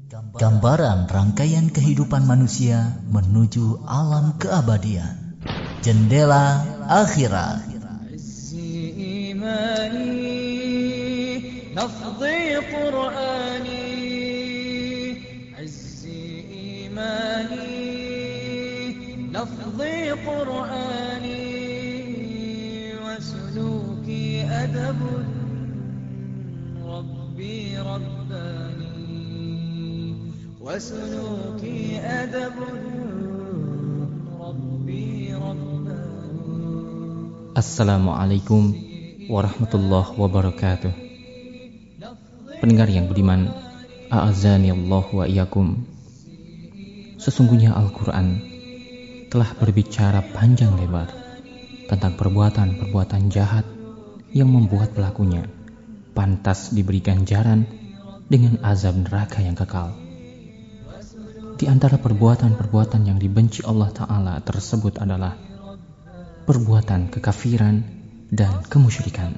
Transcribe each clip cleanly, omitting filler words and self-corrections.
Gambaran rangkaian kehidupan manusia menuju alam keabadian. Jendela Akhirat. وسلوكي أدب ربي رباني. Assalamualaikum warahmatullahi wabarakatuh. Pendengar yang budiman, a'azani Allah wa iyyakum. Sesungguhnya Al-Quran telah berbicara panjang lebar tentang perbuatan-perbuatan jahat yang membuat pelakunya pantas diberi ganjaran dengan azab neraka yang kekal. Di antara perbuatan-perbuatan yang dibenci Allah Ta'ala tersebut adalah perbuatan kekafiran dan kemusyrikan.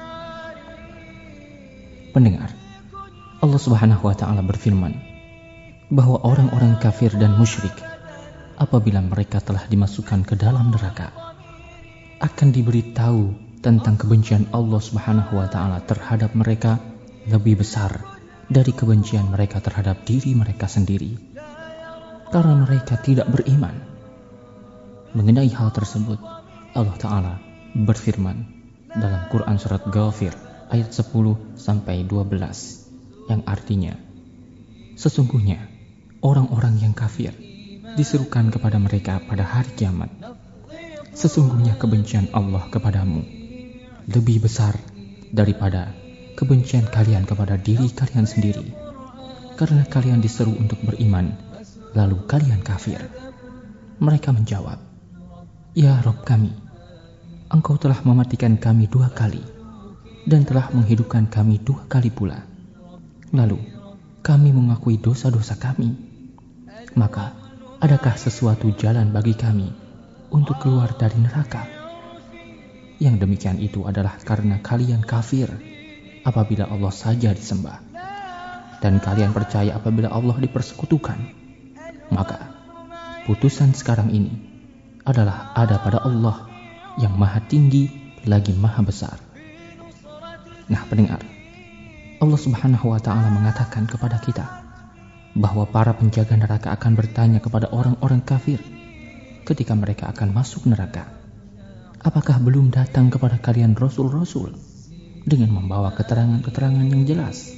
Pendengar, Allah Subhanahu wa Ta'ala berfirman bahwa orang-orang kafir dan musyrik apabila mereka telah dimasukkan ke dalam neraka akan diberitahu tentang kebencian Allah Subhanahu wa Ta'ala terhadap mereka lebih besar dari kebencian mereka terhadap diri mereka sendiri, karena mereka tidak beriman. Mengenai hal tersebut, Allah Ta'ala berfirman dalam Quran Surat Ghafir ayat 10-12 yang artinya, sesungguhnya orang-orang yang kafir diserukan kepada mereka pada hari kiamat, sesungguhnya kebencian Allah kepadamu lebih besar daripada kebencian kalian kepada diri kalian sendiri, karena kalian diseru untuk beriman, lalu kalian kafir. Mereka menjawab, Ya Rabb kami, Engkau telah mematikan kami 2 kali dan telah menghidupkan kami 2 kali pula. Lalu kami mengakui dosa-dosa kami. Maka adakah sesuatu jalan bagi kami untuk keluar dari neraka? Yang demikian itu adalah karena kalian kafir apabila Allah saja disembah, dan kalian percaya apabila Allah dipersekutukan. Maka putusan sekarang ini adalah ada pada Allah yang maha tinggi lagi maha besar. Nah pendengar, Allah Subhanahu wa Ta'ala mengatakan kepada kita bahwa para penjaga neraka akan bertanya kepada orang-orang kafir ketika mereka akan masuk neraka, apakah belum datang kepada kalian rasul-rasul dengan membawa keterangan-keterangan yang jelas?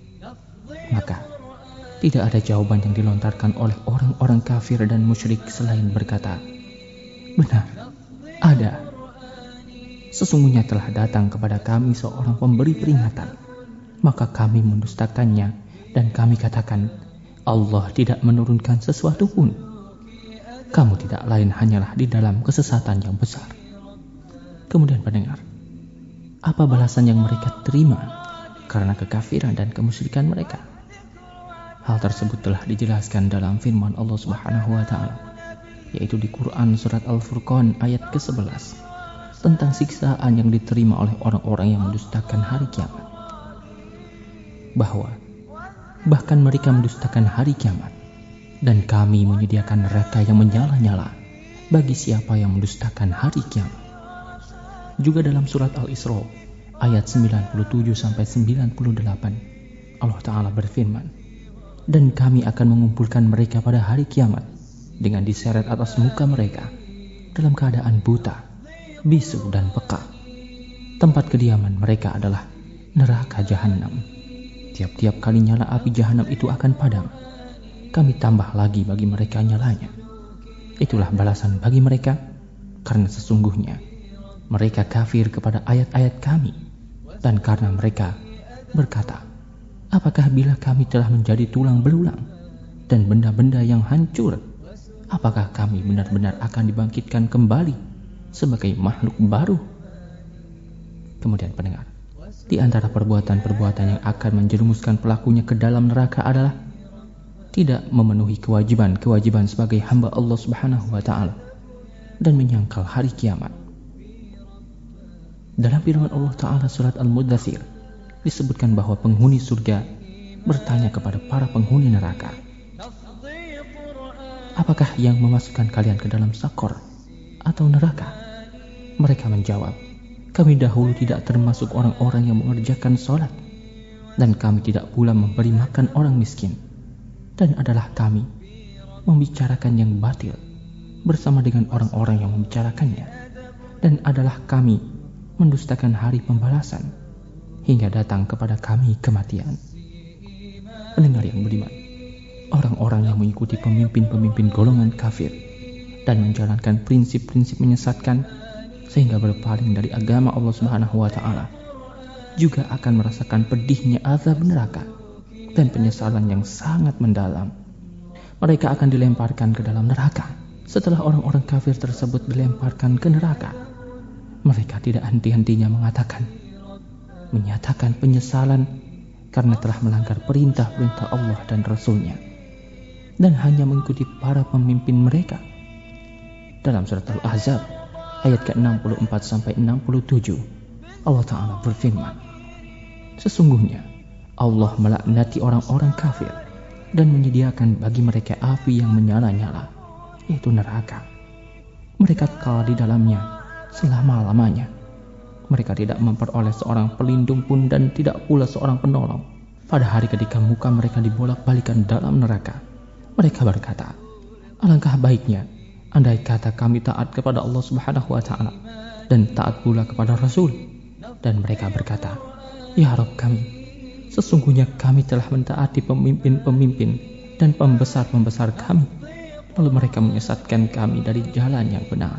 Maka tidak ada jawaban yang dilontarkan oleh orang-orang kafir dan musyrik selain berkata, benar, ada. Sesungguhnya telah datang kepada kami seorang pemberi peringatan, maka kami mendustakannya dan kami katakan, Allah tidak menurunkan sesuatu pun. Kamu tidak lain hanyalah di dalam kesesatan yang besar. Kemudian pendengar, apa balasan yang mereka terima karena kekafiran dan kemusyrikan mereka? Hal tersebut telah dijelaskan dalam firman Allah Subhanahu wa Ta'ala, yaitu di Quran Surat Al-Furqan ayat ke-11 tentang siksaan yang diterima oleh orang-orang yang mendustakan hari kiamat. Bahwa bahkan mereka mendustakan hari kiamat, dan kami menyediakan neraka yang menyala-nyala bagi siapa yang mendustakan hari kiamat. Juga dalam Surat Al-Isra ayat 97-98 Allah Ta'ala berfirman, dan kami akan mengumpulkan mereka pada hari kiamat dengan diseret atas muka mereka dalam keadaan buta, bisu dan peka. Tempat kediaman mereka adalah neraka jahanam. Tiap-tiap kali nyala api jahanam itu akan padam, kami tambah lagi bagi mereka nyalanya. Itulah balasan bagi mereka, karena sesungguhnya mereka kafir kepada ayat-ayat kami, dan karena mereka berkata, apakah bila kami telah menjadi tulang belulang dan benda-benda yang hancur, apakah kami benar-benar akan dibangkitkan kembali sebagai makhluk baru? Kemudian pendengar, di antara perbuatan-perbuatan yang akan menjerumuskan pelakunya ke dalam neraka adalah tidak memenuhi kewajiban-kewajiban sebagai hamba Allah Subhanahu wa Ta'ala dan menyangkal hari kiamat. Dalam firman Allah Ta'ala surat Al-Muddathir disebutkan bahwa penghuni surga bertanya kepada para penghuni neraka, apakah yang memasukkan kalian ke dalam sakor atau neraka? Mereka menjawab, kami dahulu tidak termasuk orang-orang yang mengerjakan sholat, dan kami tidak pula memberi makan orang miskin, dan adalah kami membicarakan yang batil bersama dengan orang-orang yang membicarakannya, dan adalah kami mendustakan hari pembalasan hingga datang kepada kami kematian. Pendengar yang budiman, orang-orang yang mengikuti pemimpin-pemimpin golongan kafir dan menjalankan prinsip-prinsip menyesatkan sehingga berpaling dari agama Allah Subhanahu wa taala juga akan merasakan pedihnya azab neraka dan penyesalan yang sangat mendalam. Mereka akan dilemparkan ke dalam neraka. Setelah orang-orang kafir tersebut dilemparkan ke neraka, mereka tidak henti-hentinya menyatakan penyesalan karena telah melanggar perintah-perintah Allah dan Rasul-Nya dan hanya mengikuti para pemimpin mereka. Dalam surat Al-Ahzab ayat ke-64 sampai 67, Allah Ta'ala berfirman, sesungguhnya Allah melaknati orang-orang kafir dan menyediakan bagi mereka api yang menyala-nyala, yaitu neraka. Mereka kekal di dalamnya selama-lamanya. Mereka tidak memperoleh seorang pelindung pun dan tidak pula seorang penolong pada hari ketika muka mereka dibolak-balikan dalam neraka. Mereka berkata, alangkah baiknya andai kata kami taat kepada Allah Subhanahu wa taala dan taat pula kepada Rasul. Dan mereka berkata, ya Rabb kami, sesungguhnya kami telah mentaati pemimpin-pemimpin dan pembesar-pembesar kami, lalu mereka menyesatkan kami dari jalan yang benar.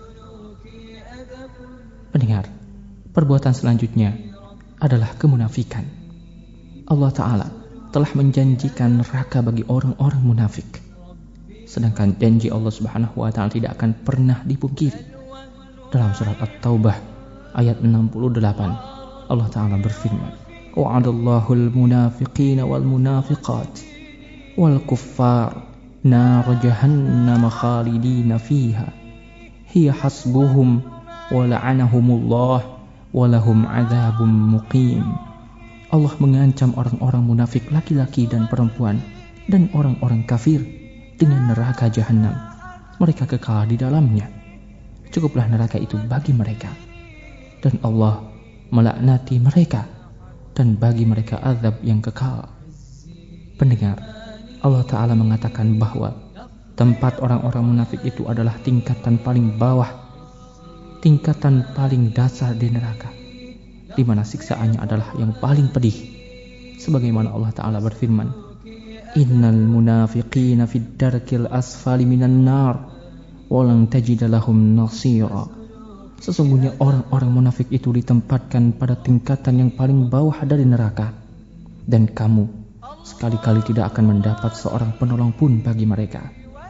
Pendengar, perbuatan selanjutnya adalah kemunafikan. Allah Ta'ala telah menjanjikan neraka bagi orang-orang munafik, sedangkan janji Allah Subhanahu wa taala tidak akan pernah dipungkiri. Dalam surat At-Taubah ayat 68, Allah Ta'ala berfirman, wa'adallahu al-munafiqina wal-munafiqat wal-kuffar nar jahannam khalidina fiha hiya hasbuhum wa la'anahumullah wa lahum 'adzabun muqim. Allah mengancam orang-orang munafik laki-laki dan perempuan dan orang-orang kafir dengan neraka jahanam. Mereka kekal di dalamnya. Cukuplah neraka itu bagi mereka. Dan Allah melaknati mereka dan bagi mereka azab yang kekal. Pendengar, Allah Ta'ala mengatakan bahwa tempat orang-orang munafik itu adalah tingkatan paling bawah, tingkatan paling dasar di neraka, di mana siksaannya adalah yang paling pedih. Sebagaimana Allah Ta'ala berfirman, innal munafiqina fid darkil asfali minan nar walang tajida lahum nasira. Sesungguhnya orang-orang munafik itu ditempatkan pada tingkatan yang paling bawah dari neraka, dan kamu sekali-kali tidak akan mendapat seorang penolong pun bagi mereka.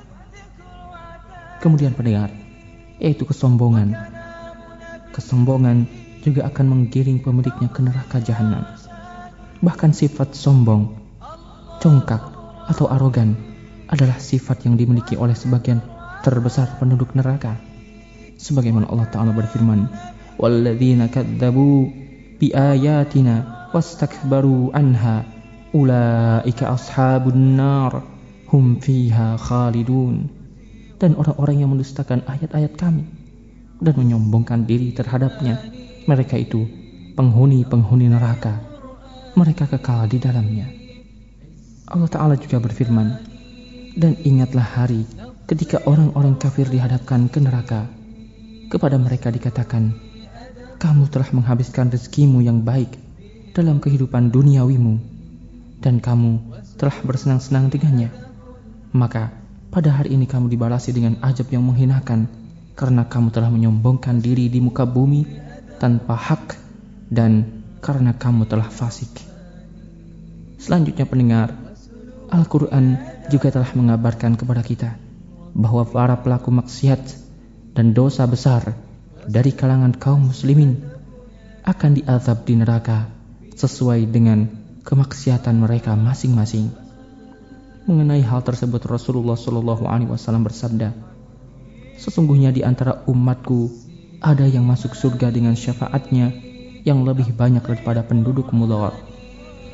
Kemudian pendengar, yaitu kesombongan. Kesombongan juga akan menggiring pemiliknya ke neraka jahanam. Bahkan sifat sombong, congkak, atau arogan adalah sifat yang dimiliki oleh sebagian terbesar penduduk neraka. Sebagaimana Allah Ta'ala berfirman, walladzina kadzabu biayatina wastakbaru anha ulaika ashabun nar hum fiha khalidun. Dan orang-orang yang mendustakan ayat-ayat kami dan menyombongkan diri terhadapnya, mereka itu penghuni-penghuni neraka. Mereka kekal di dalamnya. Allah Ta'ala juga berfirman, dan ingatlah hari ketika orang-orang kafir dihadapkan ke neraka. Kepada mereka dikatakan, kamu telah menghabiskan rezekimu yang baik dalam kehidupan duniawimu, dan kamu telah bersenang-senang dengannya. Maka pada hari ini kamu dibalasi dengan azab yang menghinakan, karena kamu telah menyombongkan diri di muka bumi tanpa hak, dan karena kamu telah fasik. Selanjutnya pendengar, Al-Quran juga telah mengabarkan kepada kita bahwa para pelaku maksiat dan dosa besar dari kalangan kaum muslimin akan diazab di neraka sesuai dengan kemaksiatan mereka masing-masing. Mengenai hal tersebut, Rasulullah SAW bersabda, sesungguhnya di antara umatku ada yang masuk surga dengan syafaatnya yang lebih banyak daripada penduduk Mudhar.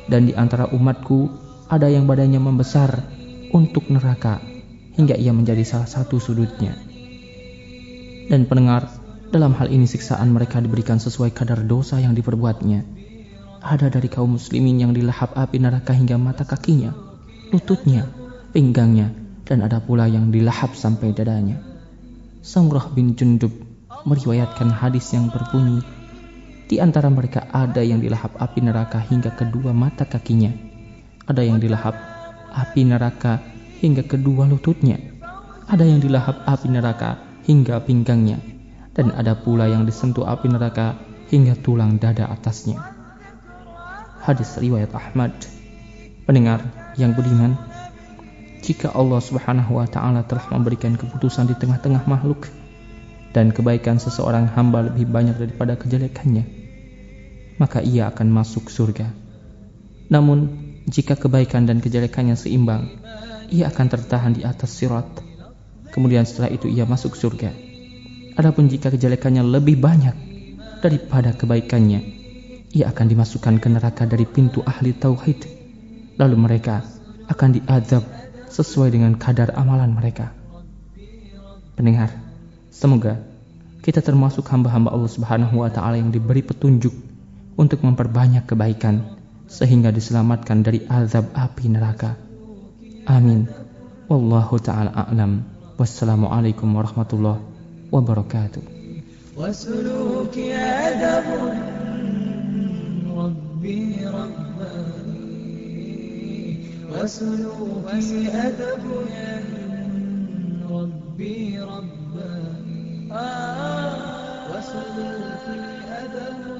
Dan di antara umatku ada yang badannya membesar untuk neraka hingga ia menjadi salah satu sudutnya. Dan pendengar, dalam hal ini siksaan mereka diberikan sesuai kadar dosa yang diperbuatnya. Ada dari kaum muslimin yang dilahap api neraka hingga mata kakinya, lututnya, pinggangnya, dan ada pula yang dilahap sampai dadanya. Samurah bin Jundub meriwayatkan hadis yang berbunyi, di antara mereka ada yang dilahap api neraka hingga kedua mata kakinya, ada yang dilahap api neraka hingga kedua lututnya, ada yang dilahap api neraka hingga pinggangnya, dan ada pula yang disentuh api neraka hingga tulang dada atasnya. Hadis riwayat Ahmad. Pendengar yang budiman, jika Allah Subhanahu wa ta'ala telah memberikan keputusan di tengah-tengah makhluk, dan kebaikan seseorang hamba lebih banyak daripada kejelekannya, maka ia akan masuk surga. Namun, jika kebaikan dan kejelekannya seimbang, ia akan tertahan di atas sirat. Kemudian setelah itu ia masuk surga. Adapun jika kejelekannya lebih banyak daripada kebaikannya, ia akan dimasukkan ke neraka dari pintu ahli tauhid. Lalu mereka akan diazab sesuai dengan kadar amalan mereka. Pendengar, semoga kita termasuk hamba-hamba Allah Subhanahu wa ta'ala yang diberi petunjuk untuk memperbanyak kebaikan sehingga diselamatkan dari azab api neraka. Amin. Wallahu ta'ala a'lam. Wassalamualaikum warahmatullahi wabarakatuh. وسلوكي أدب ربي رباني وسلوكي أدب ربي رباني وسلوكي أدب